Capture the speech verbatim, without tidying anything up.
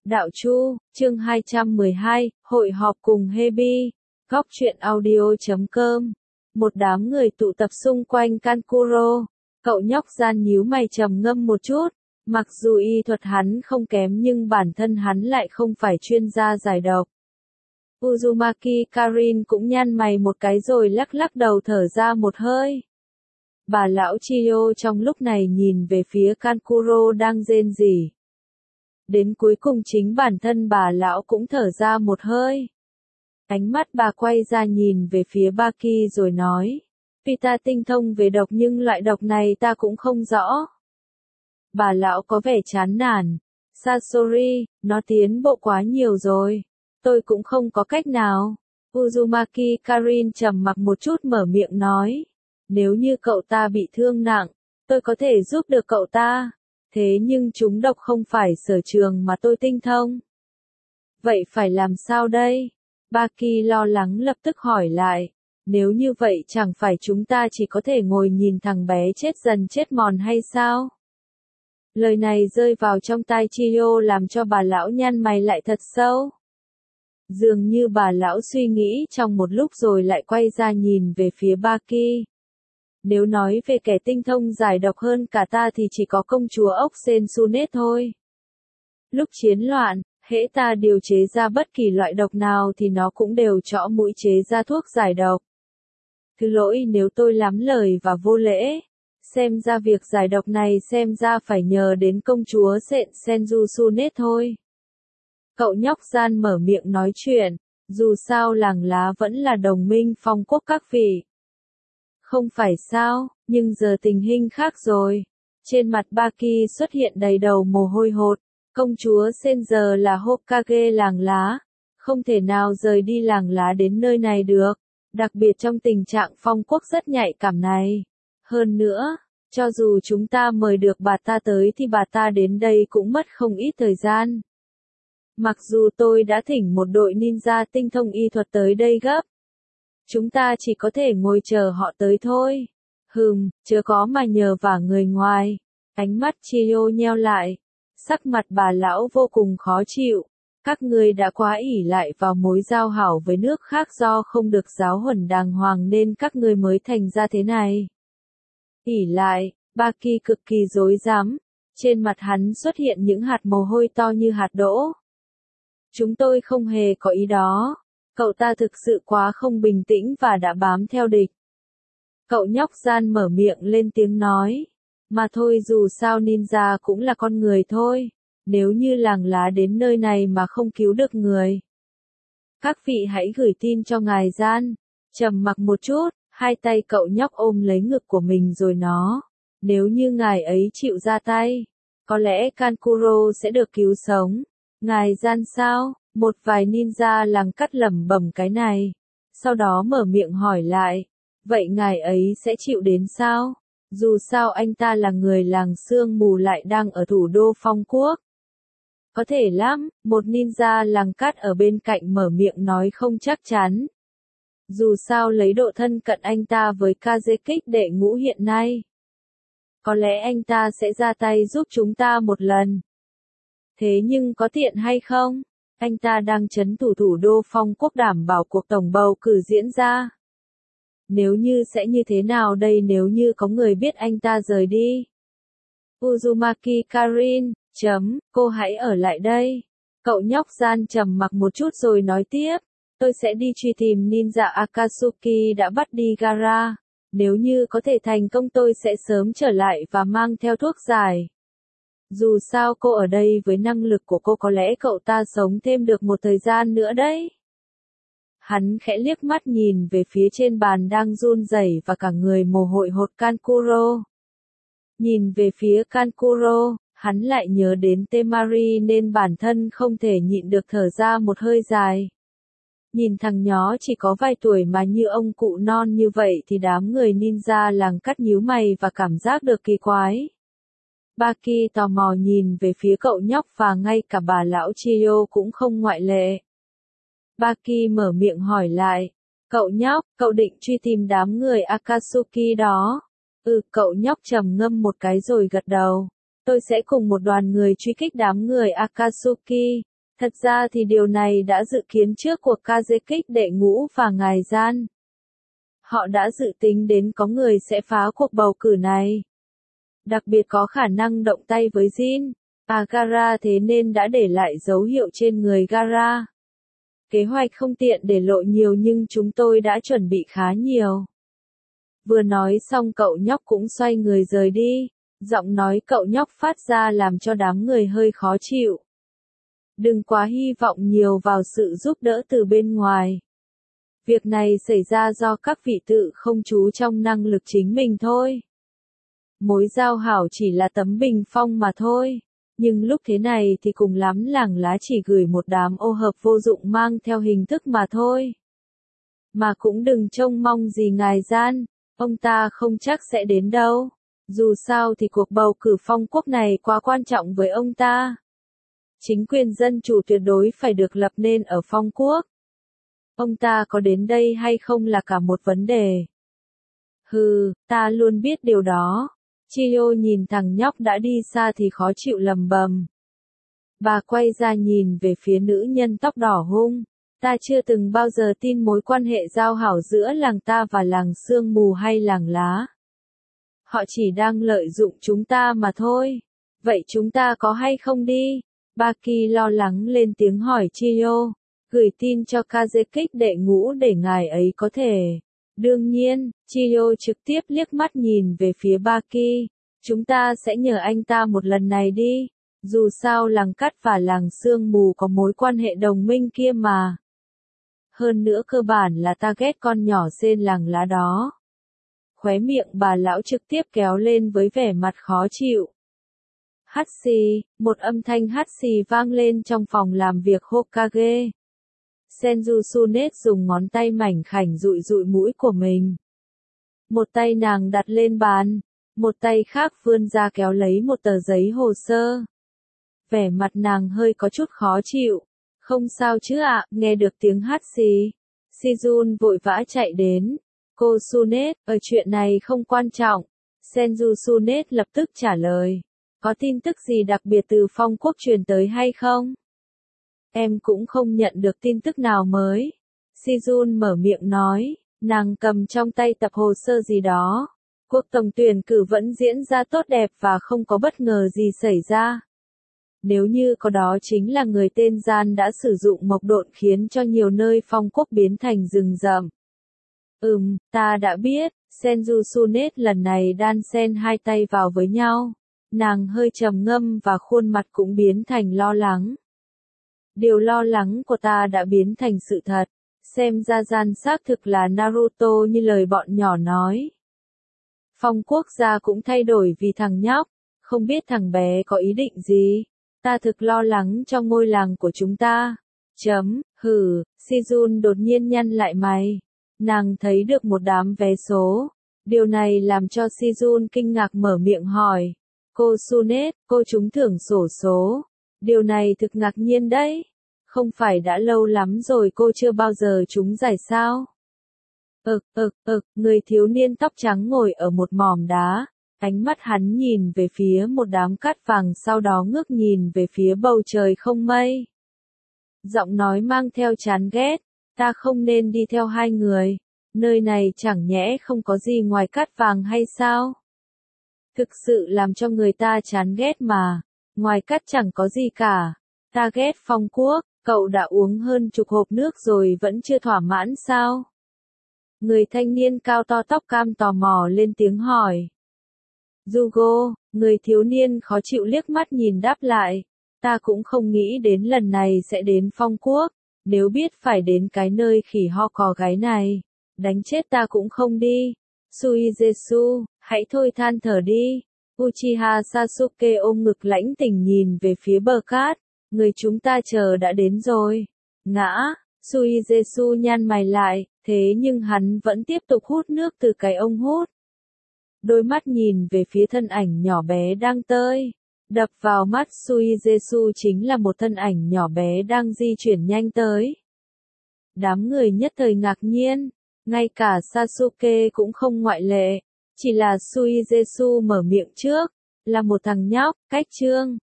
Đạo Chu, chương hai trăm mười hai, hội họp cùng Hebi, góc truyện audio chấm com. Một đám người tụ tập xung quanh Kankuro, cậu nhóc gian nhíu mày trầm ngâm một chút, mặc dù y thuật hắn không kém nhưng bản thân hắn lại không phải chuyên gia giải độc. Uzumaki Karin cũng nhăn mày một cái rồi lắc lắc đầu thở ra một hơi. Bà lão Chiyo trong lúc này nhìn về phía Kankuro đang rên rỉ. Đến cuối cùng chính bản thân bà lão cũng thở ra một hơi. Ánh mắt bà quay ra nhìn về phía Baki rồi nói. Vì ta tinh thông về độc nhưng loại độc này ta cũng không rõ. Bà lão có vẻ chán nản. Sasori, nó tiến bộ quá nhiều rồi. Tôi cũng không có cách nào. Uzumaki Karin trầm mặc một chút mở miệng nói. Nếu như cậu ta bị thương nặng, tôi có thể giúp được cậu ta. Thế nhưng chúng độc không phải sở trường mà tôi tinh thông. Vậy phải làm sao đây? Baki lo lắng lập tức hỏi lại. Nếu như vậy chẳng phải chúng ta chỉ có thể ngồi nhìn thằng bé chết dần chết mòn hay sao? Lời này rơi vào trong tai Chiyo làm cho bà lão nhăn mày lại thật sâu. Dường như bà lão suy nghĩ trong một lúc rồi lại quay ra nhìn về phía Baki. Nếu nói về kẻ tinh thông giải độc hơn cả ta thì chỉ có công chúa ốc Sensune thôi. Lúc chiến loạn, hễ ta điều chế ra bất kỳ loại độc nào thì nó cũng đều chõ mũi chế ra thuốc giải độc. Thứ lỗi nếu tôi lắm lời và vô lễ, xem ra việc giải độc này xem ra phải nhờ đến công chúa Sện Sensune thôi. Cậu nhóc gian mở miệng nói chuyện, dù sao làng lá vẫn là đồng minh phong quốc các vị. Không phải sao, nhưng giờ tình hình khác rồi. Trên mặt Baki xuất hiện đầy đầu mồ hôi hột. Công chúa Sen giờ là Hokage làng lá. Không thể nào rời đi làng lá đến nơi này được. Đặc biệt trong tình trạng phong quốc rất nhạy cảm này. Hơn nữa, cho dù chúng ta mời được bà ta tới thì bà ta đến đây cũng mất không ít thời gian. Mặc dù tôi đã thỉnh một đội ninja tinh thông y thuật tới đây gấp. Chúng ta chỉ có thể ngồi chờ họ tới thôi. Hừm, chớ có mà nhờ vả người ngoài. Ánh mắt Chiyo nheo lại. Sắc mặt bà lão vô cùng khó chịu. Các ngươi đã quá ỷ lại vào mối giao hảo với nước khác do không được giáo huấn đàng hoàng nên các ngươi mới thành ra thế này. ỷ lại, Baki cực kỳ rối rắm. Trên mặt hắn xuất hiện những hạt mồ hôi to như hạt đỗ. Chúng tôi không hề có ý đó. Cậu ta thực sự quá không bình tĩnh và đã bám theo địch. Cậu nhóc gian mở miệng lên tiếng nói. Mà thôi dù sao ninja cũng là con người thôi. Nếu như làng lá đến nơi này mà không cứu được người. Các vị hãy gửi tin cho ngài gian. Trầm mặc một chút, hai tay cậu nhóc ôm lấy ngực của mình rồi nó. Nếu như ngài ấy chịu ra tay, có lẽ Kankuro sẽ được cứu sống. Ngài gian sao? Một vài ninja làng cắt lẩm bẩm cái này. Sau đó mở miệng hỏi lại. Vậy ngài ấy sẽ chịu đến sao? Dù sao anh ta là người làng sương mù lại đang ở thủ đô phong quốc. Có thể lắm, một ninja làng cắt ở bên cạnh mở miệng nói không chắc chắn. Dù sao lấy độ thân cận anh ta với Kazekik đệ ngũ hiện nay. Có lẽ anh ta sẽ ra tay giúp chúng ta một lần. Thế nhưng có tiện hay không? Anh ta đang trấn thủ thủ đô phong quốc đảm bảo cuộc tổng bầu cử diễn ra. Nếu như sẽ như thế nào đây nếu như có người biết anh ta rời đi? Uzumaki Karin, chấm, cô hãy ở lại đây. Cậu nhóc gian trầm mặc một chút rồi nói tiếp. Tôi sẽ đi truy tìm ninja Akatsuki đã bắt đi Gara. Nếu như có thể thành công tôi sẽ sớm trở lại và mang theo thuốc giải. Dù sao cô ở đây với năng lực của cô có lẽ cậu ta sống thêm được một thời gian nữa đấy. Hắn khẽ liếc mắt nhìn về phía trên bàn đang run rẩy và cả người mồ hôi hột Kankuro. Nhìn về phía Kankuro, hắn lại nhớ đến Temari nên bản thân không thể nhịn được thở ra một hơi dài. Nhìn thằng nhó chỉ có vài tuổi mà như ông cụ non như vậy thì đám người ninja làng cắt nhíu mày và cảm giác được kỳ quái. Baki tò mò nhìn về phía cậu nhóc và ngay cả bà lão Chiyo cũng không ngoại lệ. Baki mở miệng hỏi lại. Cậu nhóc, cậu định truy tìm đám người Akatsuki đó? Ừ, cậu nhóc trầm ngâm một cái rồi gật đầu. Tôi sẽ cùng một đoàn người truy kích đám người Akatsuki. Thật ra thì điều này đã dự kiến trước cuộc Kazekik đệ ngũ và ngài Gian. Họ đã dự tính đến có người sẽ phá cuộc bầu cử này. Đặc biệt có khả năng động tay với Jin, và Gara, thế nên đã để lại dấu hiệu trên người Gara. Kế hoạch không tiện để lộ nhiều nhưng chúng tôi đã chuẩn bị khá nhiều. Vừa nói xong cậu nhóc cũng xoay người rời đi. Giọng nói cậu nhóc phát ra làm cho đám người hơi khó chịu. Đừng quá hy vọng nhiều vào sự giúp đỡ từ bên ngoài. Việc này xảy ra do các vị tự không chú trong năng lực chính mình thôi. Mối giao hảo chỉ là tấm bình phong mà thôi. Nhưng lúc thế này thì cùng lắm làng lá chỉ gửi một đám ô hợp vô dụng mang theo hình thức mà thôi. Mà cũng đừng trông mong gì ngài Gian, ông ta không chắc sẽ đến đâu. Dù sao thì cuộc bầu cử phong quốc này quá quan trọng với ông ta. Chính quyền dân chủ tuyệt đối phải được lập nên ở phong quốc. Ông ta có đến đây hay không là cả một vấn đề. Hừ, ta luôn biết điều đó. Chiyo nhìn thằng nhóc đã đi xa thì khó chịu lầm bầm. Bà quay ra nhìn về phía nữ nhân tóc đỏ hung. Ta chưa từng bao giờ tin mối quan hệ giao hảo giữa làng ta và làng sương mù hay làng lá. Họ chỉ đang lợi dụng chúng ta mà thôi. Vậy chúng ta có hay không đi? Baki lo lắng lên tiếng hỏi Chiyo. Gửi tin cho Kazekik đệ ngũ để ngài ấy có thể. Đương nhiên, Chiyo trực tiếp liếc mắt nhìn về phía Baki. Chúng ta sẽ nhờ anh ta một lần này đi. Dù sao làng cắt và làng sương mù có mối quan hệ đồng minh kia mà. Hơn nữa cơ bản là ta ghét con nhỏ xên làng lá đó. Khóe miệng bà lão trực tiếp kéo lên với vẻ mặt khó chịu. Hắt xì, một âm thanh hắt xì vang lên trong phòng làm việc Hokage. Senju Tsunet dùng ngón tay mảnh khảnh dụi dụi mũi của mình. Một tay nàng đặt lên bàn, một tay khác vươn ra kéo lấy một tờ giấy hồ sơ. Vẻ mặt nàng hơi có chút khó chịu. Không sao chứ ạ, nghe được tiếng hắt xì. Sejun vội vã chạy đến. Cô Tsunet, ở chuyện này không quan trọng. Senju Tsunet lập tức trả lời. Có tin tức gì đặc biệt từ phong quốc truyền tới hay không? Em cũng không nhận được tin tức nào mới. Sejun mở miệng nói, nàng cầm trong tay tập hồ sơ gì đó. Cuộc tổng tuyển cử vẫn diễn ra tốt đẹp và không có bất ngờ gì xảy ra. Nếu như có đó chính là người tên Gian đã sử dụng mộc độn khiến cho nhiều nơi phong quốc biến thành rừng rậm. Ừm, ta đã biết, Senju Tsunet lần này đan xen hai tay vào với nhau. Nàng hơi trầm ngâm và khuôn mặt cũng biến thành lo lắng. Điều lo lắng của ta đã biến thành sự thật. Xem ra Gian xác thực là Naruto như lời bọn nhỏ nói. Phong quốc gia cũng thay đổi vì thằng nhóc. Không biết thằng bé có ý định gì. Ta thực lo lắng cho ngôi làng của chúng ta. Chấm, hừ, Sejun đột nhiên nhăn lại mày. Nàng thấy được một đám vé số. Điều này làm cho Sejun kinh ngạc mở miệng hỏi. Cô Tsunet, cô trúng thưởng xổ số. Điều này thực ngạc nhiên đấy. Không phải đã lâu lắm rồi cô chưa bao giờ trúng giải sao? Ực, ực, ực, người thiếu niên tóc trắng ngồi ở một mỏm đá. Ánh mắt hắn nhìn về phía một đám cát vàng sau đó ngước nhìn về phía bầu trời không mây. Giọng nói mang theo chán ghét. Ta không nên đi theo hai người. Nơi này chẳng nhẽ không có gì ngoài cát vàng hay sao? Thực sự làm cho người ta chán ghét mà. Ngoài cát chẳng có gì cả. Ta ghét phong quốc. Cậu đã uống hơn chục hộp nước rồi vẫn chưa thỏa mãn sao? Người thanh niên cao to tóc cam tò mò lên tiếng hỏi. Jugo, người thiếu niên khó chịu liếc mắt nhìn đáp lại. Ta cũng không nghĩ đến lần này sẽ đến phong quốc. Nếu biết phải đến cái nơi khỉ ho cò gáy này, đánh chết ta cũng không đi. Suizetsu, hãy thôi than thở đi. Uchiha Sasuke ôm ngực lãnh tỉnh nhìn về phía bờ cát. Người chúng ta chờ đã đến rồi. Ngã, Suizetsu nhăn mày lại, thế nhưng hắn vẫn tiếp tục hút nước từ cái ống hút. Đôi mắt nhìn về phía thân ảnh nhỏ bé đang tơi. Đập vào mắt Suizetsu chính là một thân ảnh nhỏ bé đang di chuyển nhanh tới. Đám người nhất thời ngạc nhiên, ngay cả Sasuke cũng không ngoại lệ. Chỉ là Suizetsu mở miệng trước, là một thằng nhóc, cách chương.